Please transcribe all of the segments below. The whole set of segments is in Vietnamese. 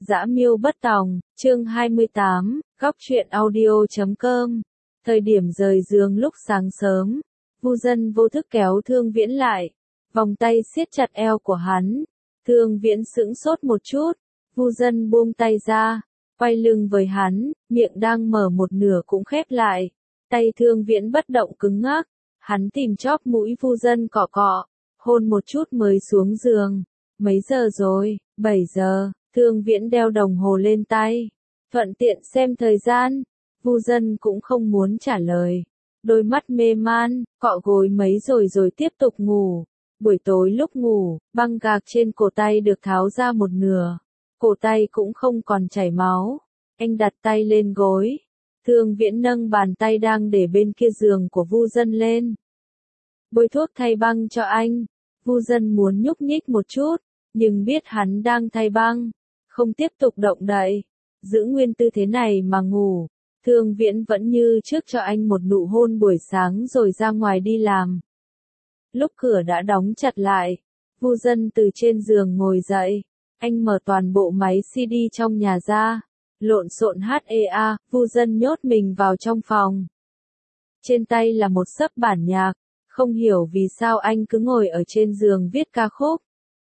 Dã Miêu Bất Tòng, chương 28, góc truyện audio.com. Thời điểm rời giường lúc sáng sớm, Vu Dân vô thức kéo Thương Viễn lại, vòng tay siết chặt eo của hắn. Thương Viễn sững sốt một chút, Vu Dân buông tay ra, quay lưng với hắn, miệng đang mở một nửa cũng khép lại. Tay Thương Viễn bất động cứng ngắc, hắn tìm chóp mũi Vu Dân cọ cọ, hôn một chút mới xuống giường. Mấy giờ rồi? 7 giờ. Thương Viễn đeo đồng hồ lên tay, thuận tiện xem thời gian. Vu Dân cũng không muốn trả lời, đôi mắt mê man, cọ gối mấy rồi tiếp tục ngủ. Buổi tối lúc ngủ, băng gạc trên cổ tay được tháo ra một nửa, cổ tay cũng không còn chảy máu. Anh đặt tay lên gối, Thương Viễn nâng bàn tay đang để bên kia giường của Vu Dân lên, bôi thuốc thay băng cho anh. Vu Dân muốn nhúc nhích một chút, nhưng biết hắn đang thay băng, không tiếp tục động đậy, giữ nguyên tư thế này mà ngủ. Thương Viễn vẫn như trước cho anh một nụ hôn buổi sáng rồi ra ngoài đi làm. Lúc cửa đã đóng chặt lại, Vu Dân từ trên giường ngồi dậy, anh mở toàn bộ máy CD trong nhà ra, lộn xộn HEA. Vu Dân nhốt mình vào trong phòng. Trên tay là một xấp bản nhạc, không hiểu vì sao anh cứ ngồi ở trên giường viết ca khúc.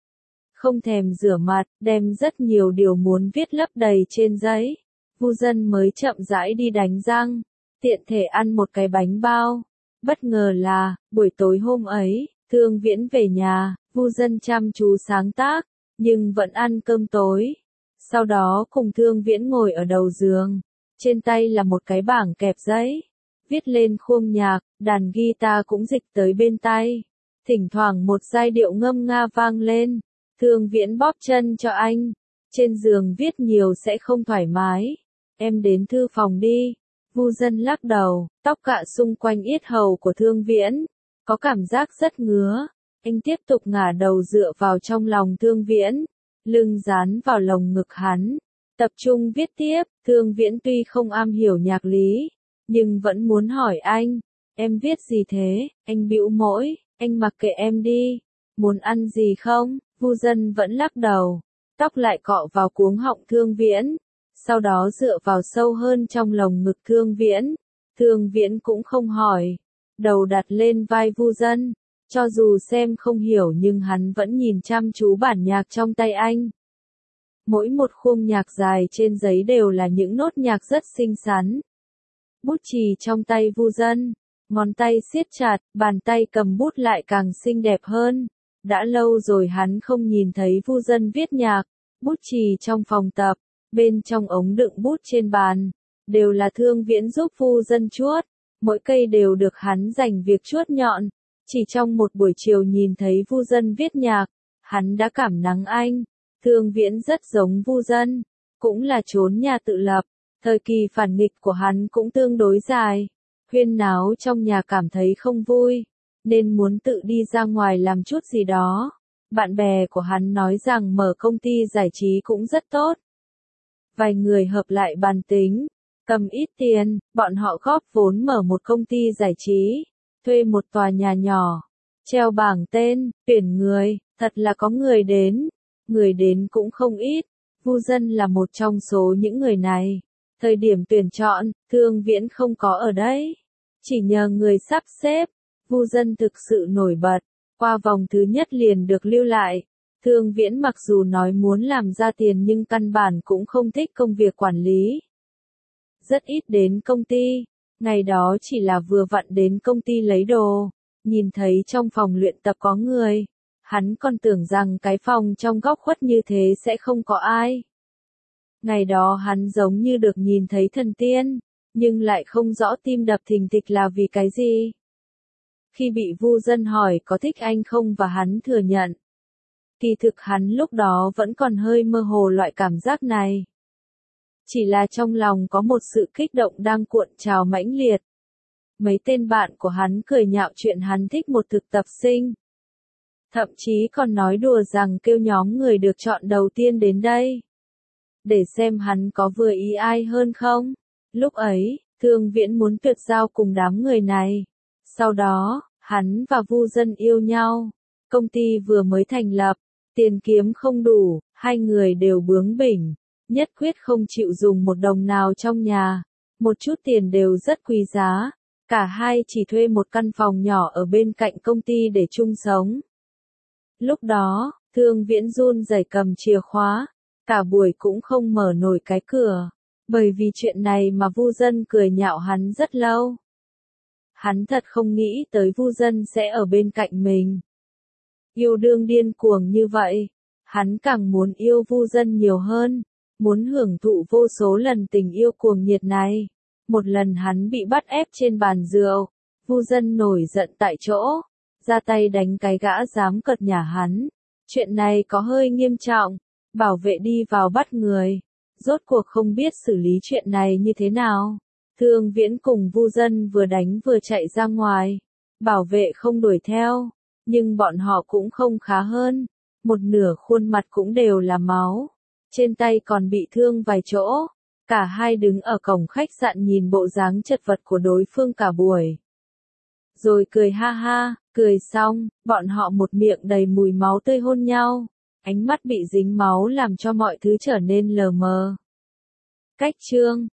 Không thèm rửa mặt, đem rất nhiều điều muốn viết lấp đầy trên giấy. Vu Dân mới chậm rãi đi đánh răng, tiện thể ăn một cái bánh bao. Bất ngờ là, buổi tối hôm ấy, Thương Viễn về nhà, Vu Dân chăm chú sáng tác, nhưng vẫn ăn cơm tối. Sau đó cùng Thương Viễn ngồi ở đầu giường, trên tay là một cái bảng kẹp giấy, viết lên khuôn nhạc, đàn guitar cũng dịch tới bên tay. Thỉnh thoảng một giai điệu ngâm nga vang lên. Thương Viễn bóp chân cho anh, trên giường viết nhiều sẽ không thoải mái. Em đến thư phòng đi. Vu Dân lắc đầu, tóc cạ xung quanh yết hầu của Thương Viễn, có cảm giác rất ngứa. Anh tiếp tục ngả đầu dựa vào trong lòng Thương Viễn, lưng dán vào lồng ngực hắn, tập trung viết tiếp. Thương Viễn tuy không am hiểu nhạc lý, nhưng vẫn muốn hỏi anh, em viết gì thế? Anh bĩu môi, anh mặc kệ em đi. Muốn ăn gì không? Vu Dân vẫn lắc đầu, tóc lại cọ vào cuống họng Thương Viễn, sau đó dựa vào sâu hơn trong lồng ngực Thương Viễn. Thương Viễn cũng không hỏi, đầu đặt lên vai Vu Dân, cho dù xem không hiểu nhưng hắn vẫn nhìn chăm chú bản nhạc trong tay anh. Mỗi một khung nhạc dài trên giấy đều là những nốt nhạc rất xinh xắn. Bút chì trong tay Vu Dân, ngón tay siết chặt, bàn tay cầm bút lại càng xinh đẹp hơn. Đã lâu rồi hắn không nhìn thấy Vu Dân viết nhạc. Bút chì trong phòng tập, bên trong ống đựng bút trên bàn, đều là Thương Viễn giúp Vu Dân chuốt, mỗi cây đều được hắn dành việc chuốt nhọn. Chỉ trong một buổi chiều nhìn thấy Vu Dân viết nhạc, hắn đã cảm nắng anh. Thương Viễn rất giống Vu Dân, cũng là trốn nhà tự lập, thời kỳ phản nghịch của hắn cũng tương đối dài. Huyên náo trong nhà cảm thấy không vui, nên muốn tự đi ra ngoài làm chút gì đó. Bạn bè của hắn nói rằng mở công ty giải trí cũng rất tốt. Vài người hợp lại bàn tính, cầm ít tiền, bọn họ góp vốn mở một công ty giải trí, thuê một tòa nhà nhỏ, treo bảng tên, tuyển người, thật là có người đến cũng không ít. Vu Dân là một trong số những người này. Thời điểm tuyển chọn, Thương Viễn không có ở đấy, chỉ nhờ người sắp xếp. Vu Dân thực sự nổi bật, qua vòng thứ nhất liền được lưu lại. Thương Viễn mặc dù nói muốn làm ra tiền nhưng căn bản cũng không thích công việc quản lý. Rất ít đến công ty, ngày đó chỉ là vừa vặn đến công ty lấy đồ, nhìn thấy trong phòng luyện tập có người. Hắn còn tưởng rằng cái phòng trong góc khuất như thế sẽ không có ai. Ngày đó hắn giống như được nhìn thấy thần tiên, nhưng lại không rõ tim đập thình thịch là vì cái gì. Khi bị Vu Dân hỏi có thích anh không và hắn thừa nhận, kỳ thực hắn lúc đó vẫn còn hơi mơ hồ loại cảm giác này. Chỉ là trong lòng có một sự kích động đang cuộn trào mãnh liệt. Mấy tên bạn của hắn cười nhạo chuyện hắn thích một thực tập sinh. Thậm chí còn nói đùa rằng kêu nhóm người được chọn đầu tiên đến đây, để xem hắn có vừa ý ai hơn không. Lúc ấy, Thương Viễn muốn tuyệt giao cùng đám người này. Sau đó, hắn và Vu Dân yêu nhau. Công ty vừa mới thành lập, tiền kiếm không đủ, hai người đều bướng bỉnh. nhất quyết không chịu dùng một đồng nào trong nhà, một chút tiền đều rất quý giá, cả hai chỉ thuê một căn phòng nhỏ ở bên cạnh công ty để chung sống. Lúc đó, Thương Viễn run rẩy cầm chìa khóa, cả buổi cũng không mở nổi cái cửa, bởi vì chuyện này mà Vu Dân cười nhạo hắn rất lâu. Hắn thật không nghĩ tới Vu Dân sẽ ở bên cạnh mình. Yêu đương điên cuồng như vậy, hắn càng muốn yêu Vu Dân nhiều hơn, muốn hưởng thụ vô số lần tình yêu cuồng nhiệt này. Một lần hắn bị bắt ép trên bàn rượu, Vu Dân nổi giận tại chỗ, ra tay đánh cái gã dám cợt nhả hắn. Chuyện này có hơi nghiêm trọng, bảo vệ đi vào bắt người, rốt cuộc không biết xử lý chuyện này như thế nào. Thương Viễn cùng Vu Dân vừa đánh vừa chạy ra ngoài, bảo vệ không đuổi theo, nhưng bọn họ cũng không khá hơn, một nửa khuôn mặt cũng đều là máu, trên tay còn bị thương vài chỗ. Cả hai đứng ở cổng khách sạn nhìn bộ dáng chật vật của đối phương cả buổi. Rồi cười ha ha, cười xong, bọn họ một miệng đầy mùi máu tươi hôn nhau, ánh mắt bị dính máu làm cho mọi thứ trở nên lờ mờ. Cách chương